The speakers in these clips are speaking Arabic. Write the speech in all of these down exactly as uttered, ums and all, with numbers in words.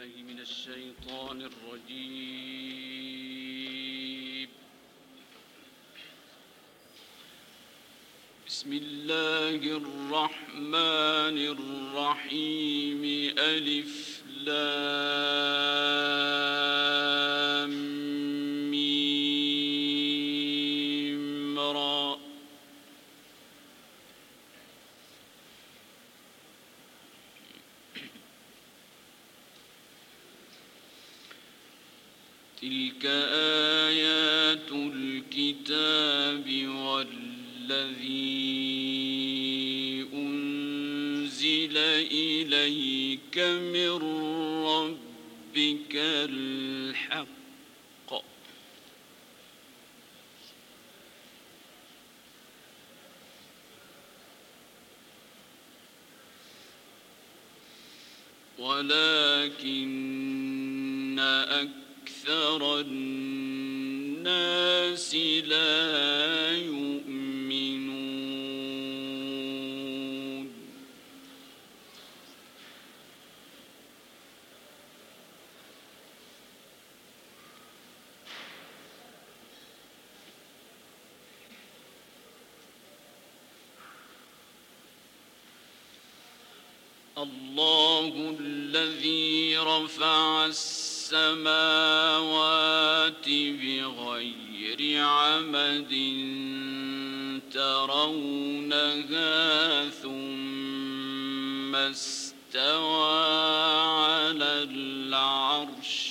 بالله من الشيطان الرجيم. بسم الله الرحمن الرحيم. ألف لام ميم را. تلك آيات الكتاب والذي أنزل إليك من ربك الحق ولكن أكثر الناس لا يؤمنون. الله الذي رفع السماوات بغير عمد ترونها ثم استوى على العرش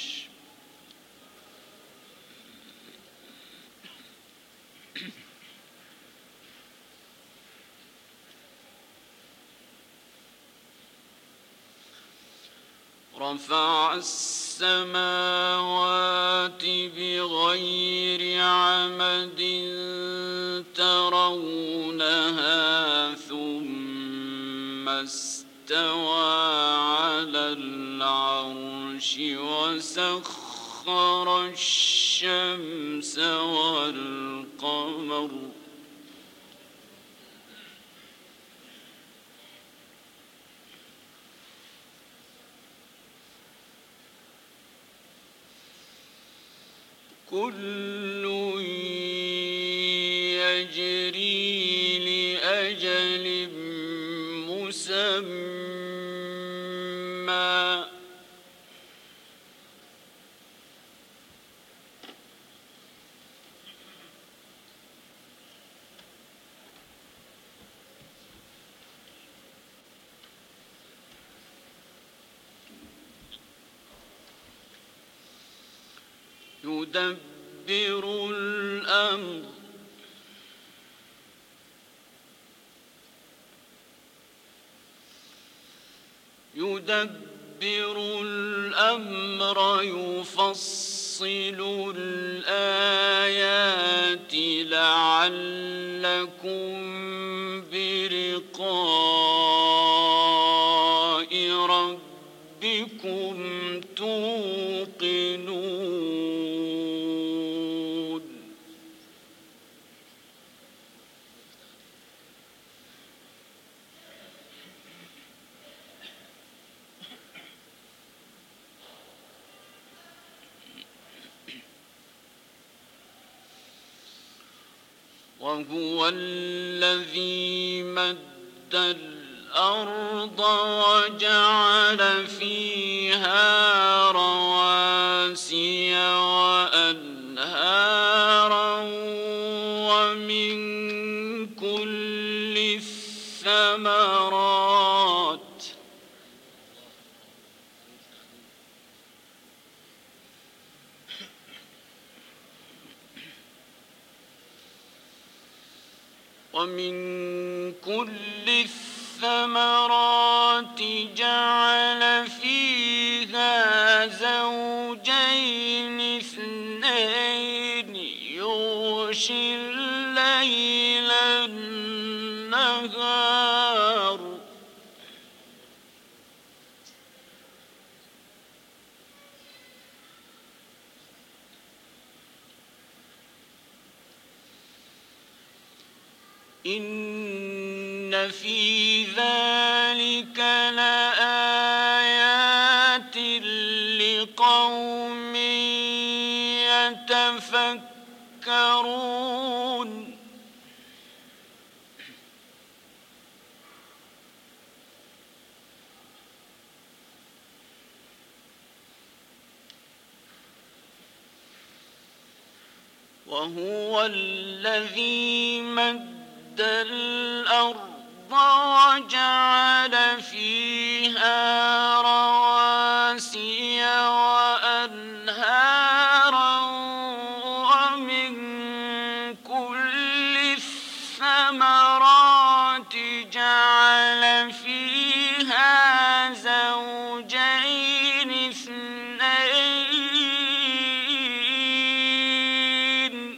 رفع السماوات بغير عمد ترونها ثم استوى على العرش وسخر الشمس والقمر كل يجري لأجل مسمى يدبر الأمر يدبر الأمر يفصل الآيات لعلكم بلقاء ربكم توقنون. وهو الذي مد الأرض وجعل فيها رواسي وأنهارا ومن كل الثمرات ومن كل الثمرات جعل فيها زوجين اثنين يغشي الليل النهار إن في ذلك لآيات وهو الذي مد الأرض وجعل فيها رواسي وأنهارا ومن كل الثمرات جعل فيها زوجين اثنين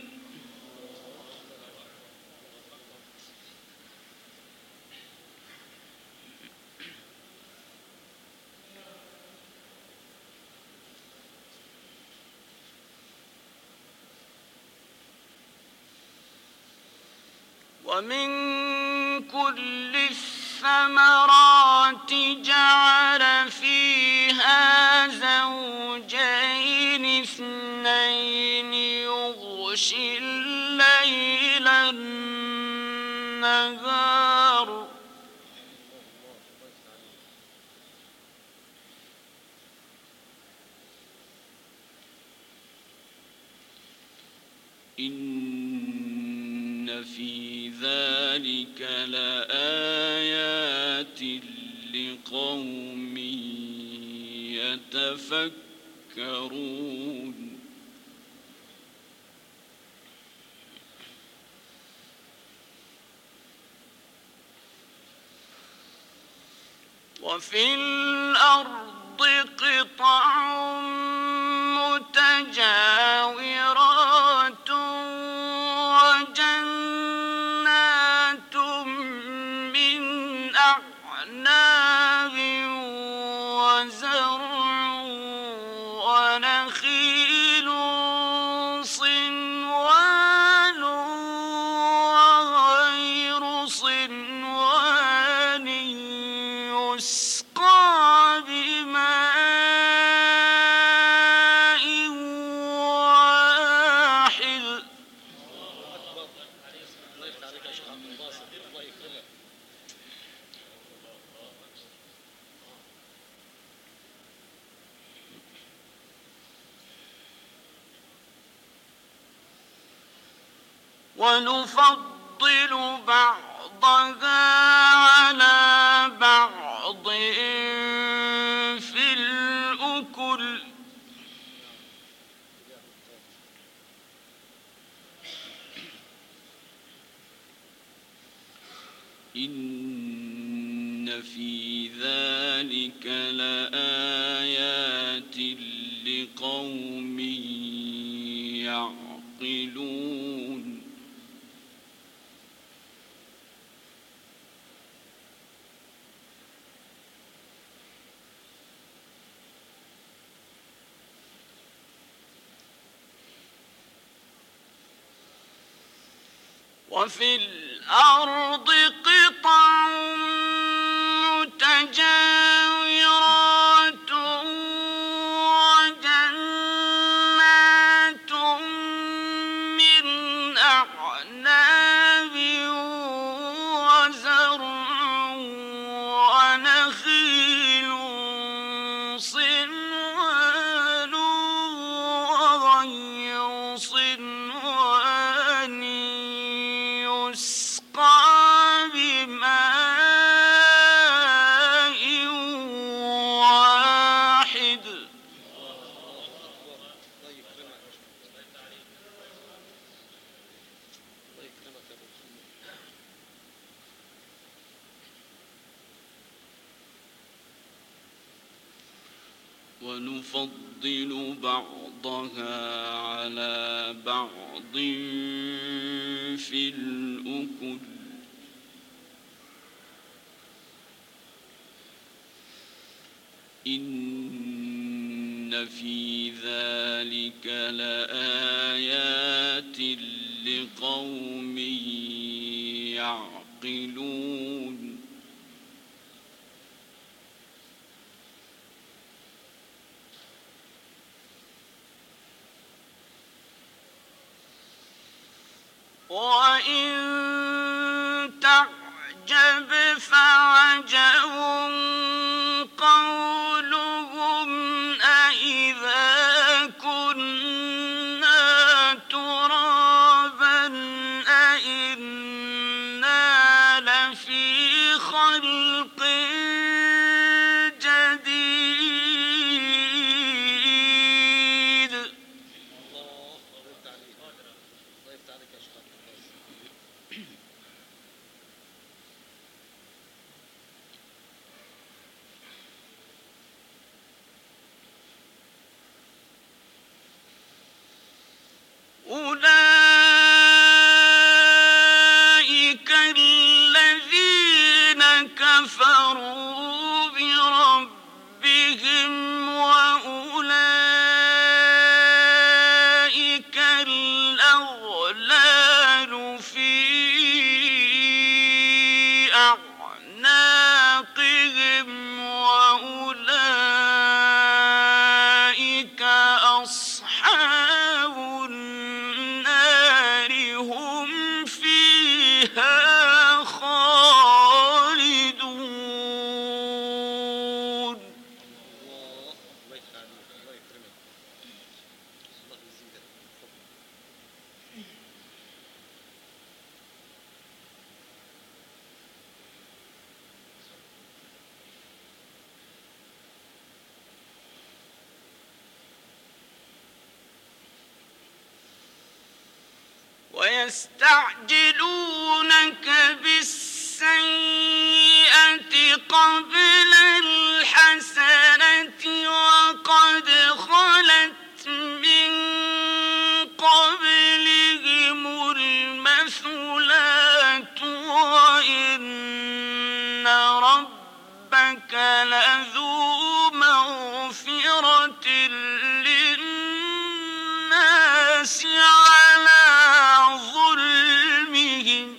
ومن كل الثمرات جعل فيها زوجين اثنين يغشي الليل النهار إن في ذلك لآيات لقوم يتفكرون وفي الأرض قطع متجاورات وجنات من أعناب وزرع ونخيل صنوان وغير صنوان يسقى بماء واحد ونفضل بعضها على بعض في الأكل إن في ذلك لآيات لقوم يعقلون وفي الأرض قطع متجاورات وجنات من أعناب وزرع ونخيل صنوان وغير صنوان يسقى بماء واحد ونفضل بعضها على بعض في الأكل إن في ذلك لآيات لقوم يعقلون وإن تعجب فعجب قولهم أإذا كنا ترابا ويستعجلونك بالسيئة قبل الحسنة وقد خلت من قبلهم المثلات وإن ربك لذو مغفرة للناس على ظلمهم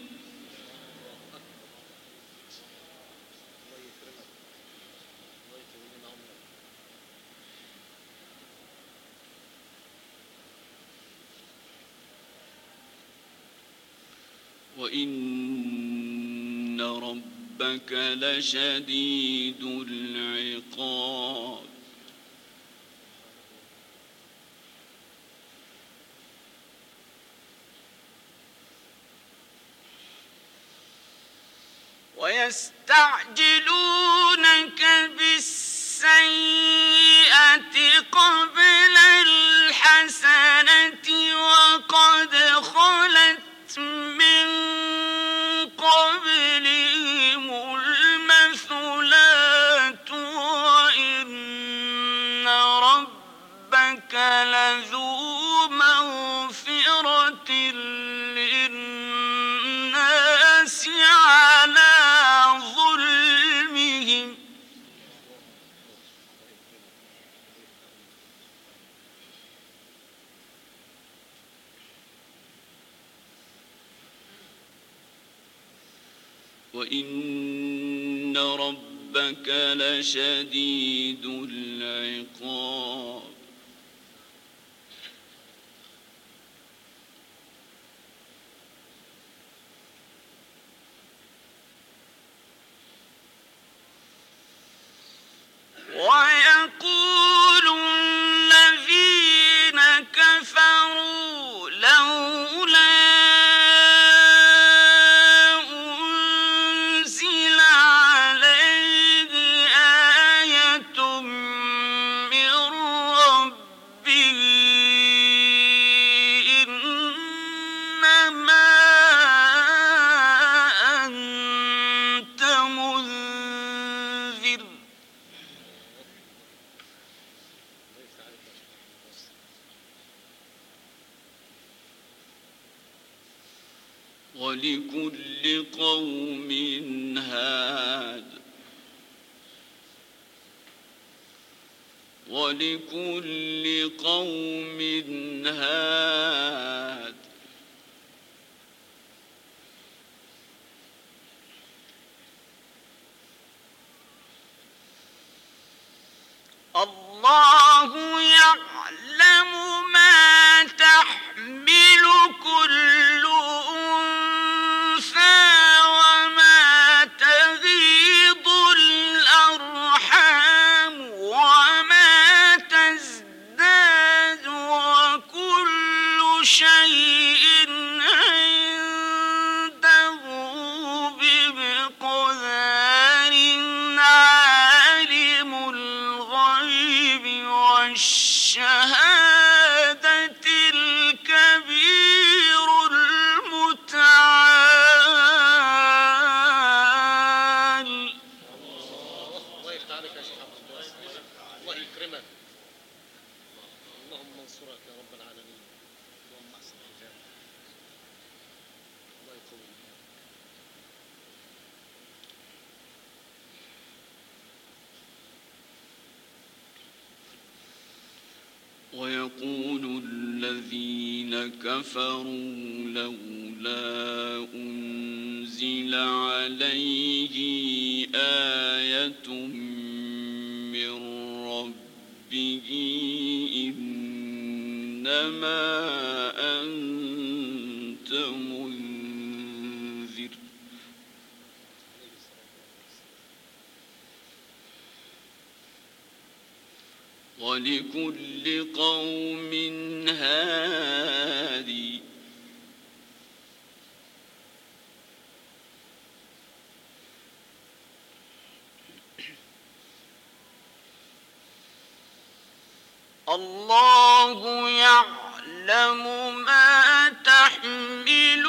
وإن ربك لشديد العقاب ويستعجلونك بالسيئة قبل الحسنة وقد خلت من قبلهم المثلات وإن ربك لذو مغفرة للناس على ظلمهم وإن ربك لشديد العقاب ويقول الذين كفروا لولا أنزل عليه آية من ربه إنما أنت منذر ولكل قوم هاد ولكل قوم هاد الله يعلم ما تحمل كل أنثى وما تغيض الأرحام وما تزداد وكل شيء عنده بمقدار عالم الغيب والشهادة الكبير المتعال الله يفتح عليك يا شيخ عبد الله، الله يكرمك، اللهم انصرك يا رب العالمين، اللهم احسن الحجاب، الله يقويك. ويقول الذين كفروا لولا أنزل عليه آية من ربه إنما أنت منذر ولكل قوم هادي الله يعلم ما تحمل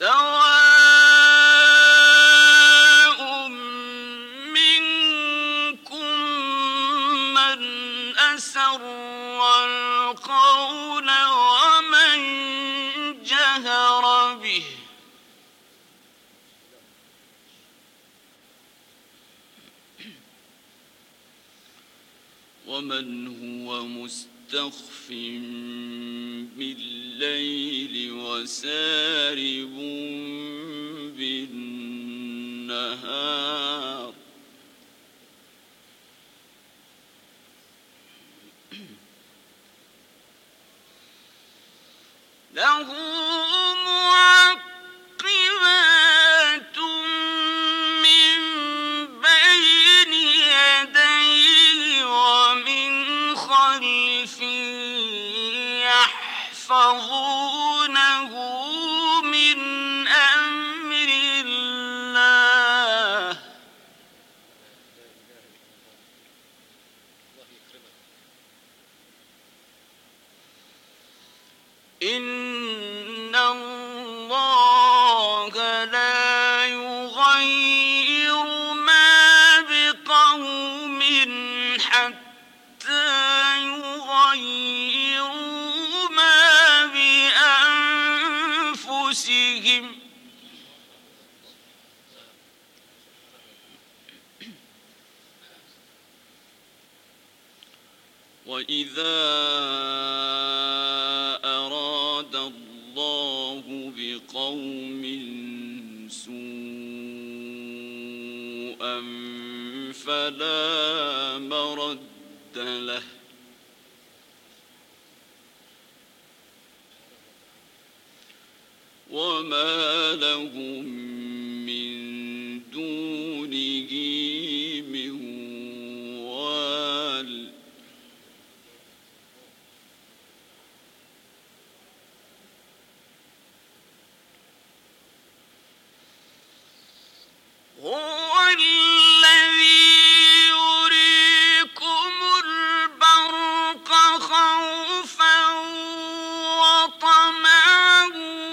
سواء منكم من أسر القول ومن جهر به ومن هو مستخف بالليل وسارب بالنهار له معقبات من بين يديه ومن خلفه يحفظونه من أمر الله إن الله لا يغير ما بقوم حتى يغيروا ما بأنفسهم وإذا أراد الله بقوم سوءا فلا مرد له وما لهم من دونه من وال هو الذي يريكم البرق خوفا وطمعا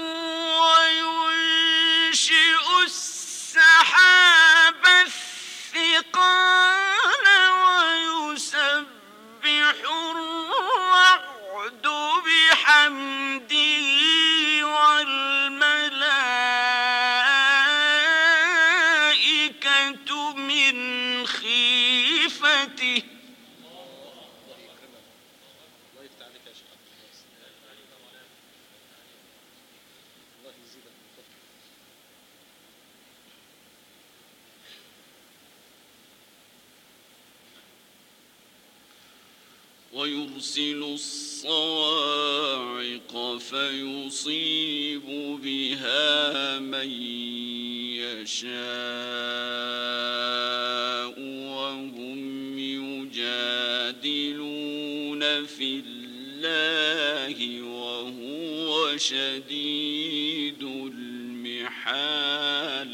وينشئ السحاب الثقال ويسبح الرعد بحمده والملائكة من خيفته الله يفتح عليك يا شيخ عبد الله يزيدك من فضله ويرسل الصواعق فيصيب بها من يشاء وهم يجادلون في الله وهو شديد المحال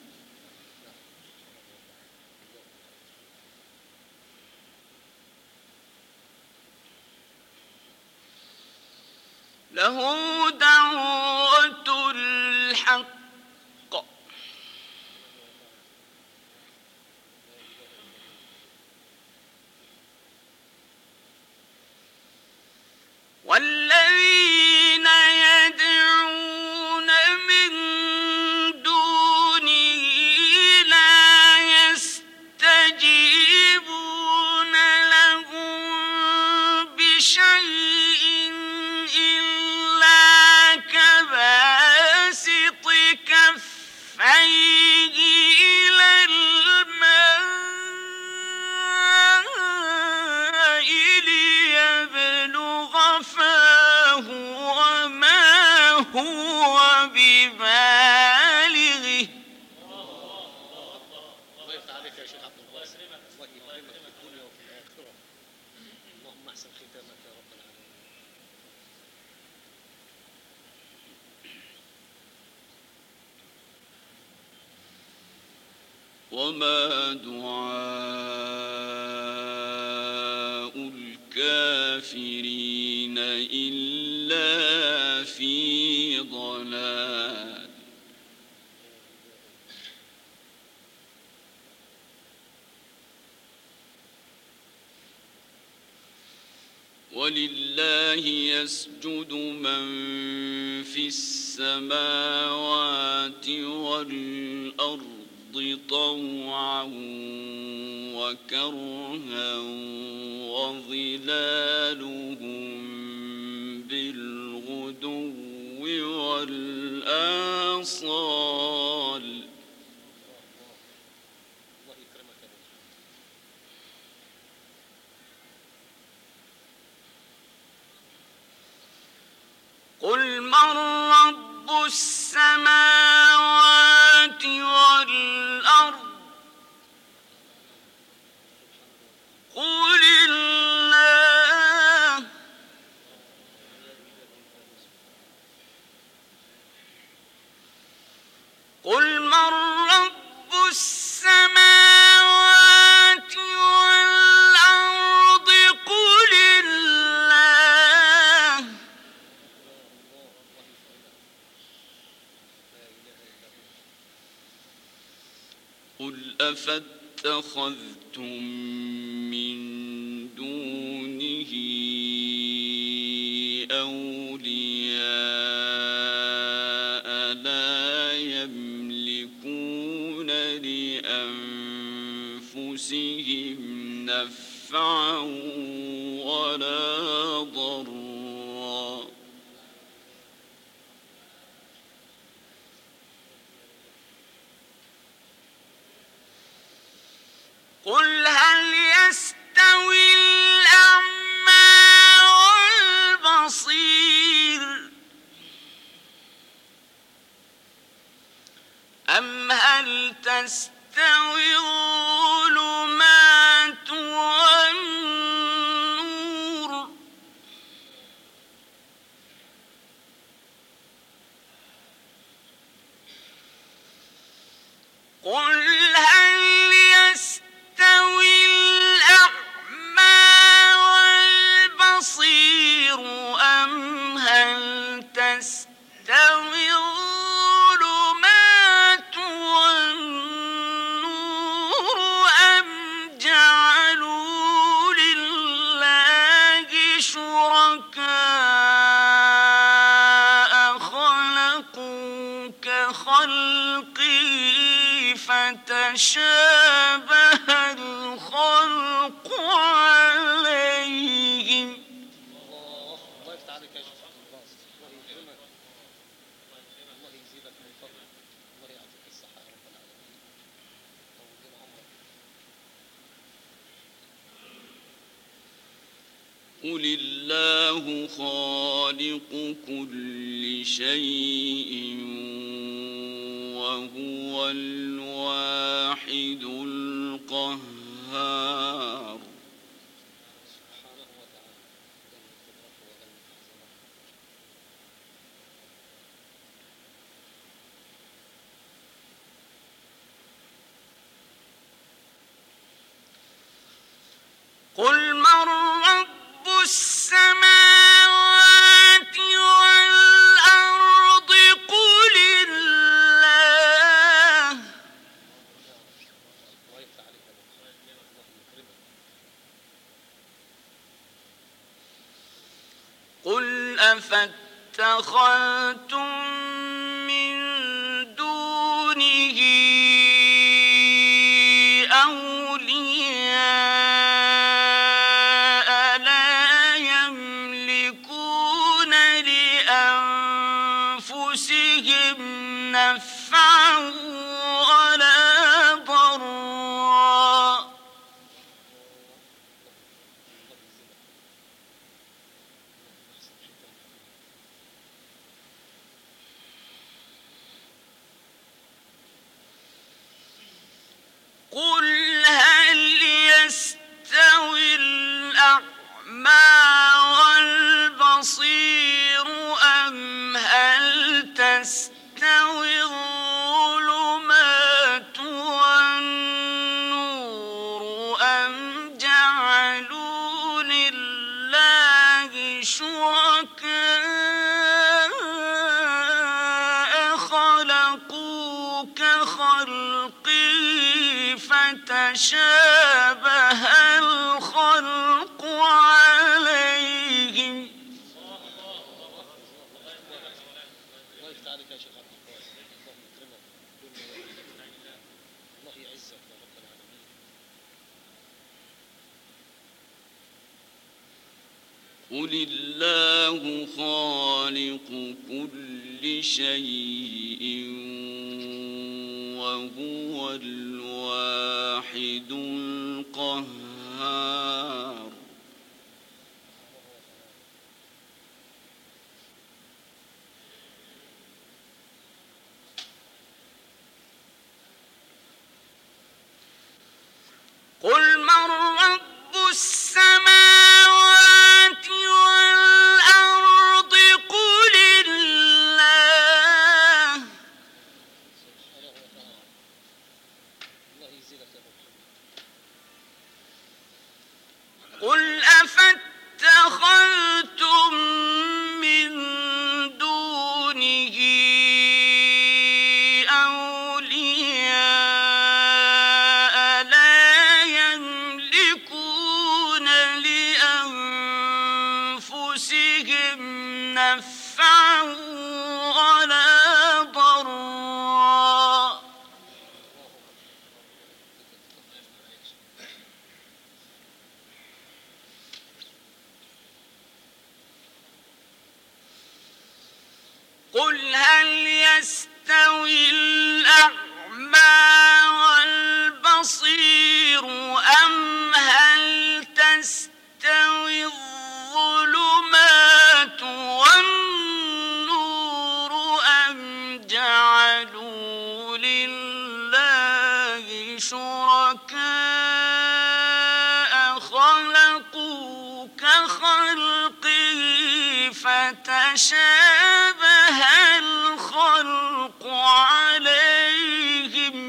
له دعوة الحق والذين يدعون من دونه لا يستجيبون لهم بشيء إلا كباسط كفيه إلى الماء ليبلغ فاه وما هو ببالغه الله يفتح عليك يا شيخ عبد الله الله يكرمك في الدنيا وفي الآخرة اللهم احسن ختامك يا رب العالمين وما دعاء الكافرين إلا في ضلال يسجد من في السماوات والأرض طوعا وكرها وظلالهم بالغدو والآصال. الله يكرمك يا بني. قل من رب السماوات والأرض قل الله قل من رب السماوات والأرض قل الله قل أفاتخذتم من دونه أولياء لا يملكون لأنفسهم نفعا ولا ضرا قل هل يستوي الأعمى والبصير أم هل تستوي الظلمات والنور قل هل يستوي الأعمى والبصير أم هل تستوي الظلمات والنور أم جعلوا لله شركاء خلقوا كخلقه فتشابه الخلق عليهم. الله الله يفتح عليك يا شيخ عبد الباسط. الله يكرمك. الله يزيدك من فضلك. الله يعطيك الصحة يا رب العالمين. طول عمرك. قل الله خالق كل شيء وهو الواحد القهار. سبحانه وتعالى جل قدرته وجل عظمته. قل من رب السماوات والأرض قل الله الله يفتح عليك يا بني. الله يكرمك. قل أفاتخذتم من دونه أولياء لا يملكون لأنفسهم نفعا ولا ضرا قل هل يستوي الأعمى والبصير أم هل تستوي الظلمات والنور أم جعلوا لله شركاء خلقوا كخلقه فتشابه الخلق عليهم. عليك يا شيخ عبد الباسط، الله يكرمك الدنيا والآخرة، الله يعزك يا رب العالمين. قل الله خالق كل شيء وهو الواحد القهار. قل من رب السماوات والأرض قل الله الله يزيدك يا رب. قل أفاتخذتم من دونه أولياء لا يملكون لأنفسهم نفعا ولا ضرا قل هل يستوي الأعمى والبصير أم هل تستوي الظلمات والنور أم جعلوا لله شركاء خلقوا كخلقه فتشابه الخلق عليهم.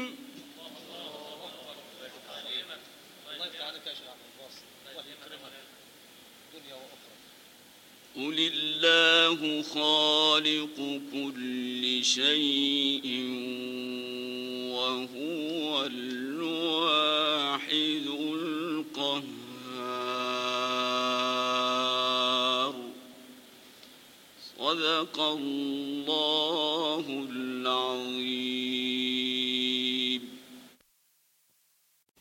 الله يفتح عليك يا شيخ عبد الباسط، الله يكرمك الدنيا وأخرى. قل الله خالق كل شيء وهو الواحد القهار. صدق الله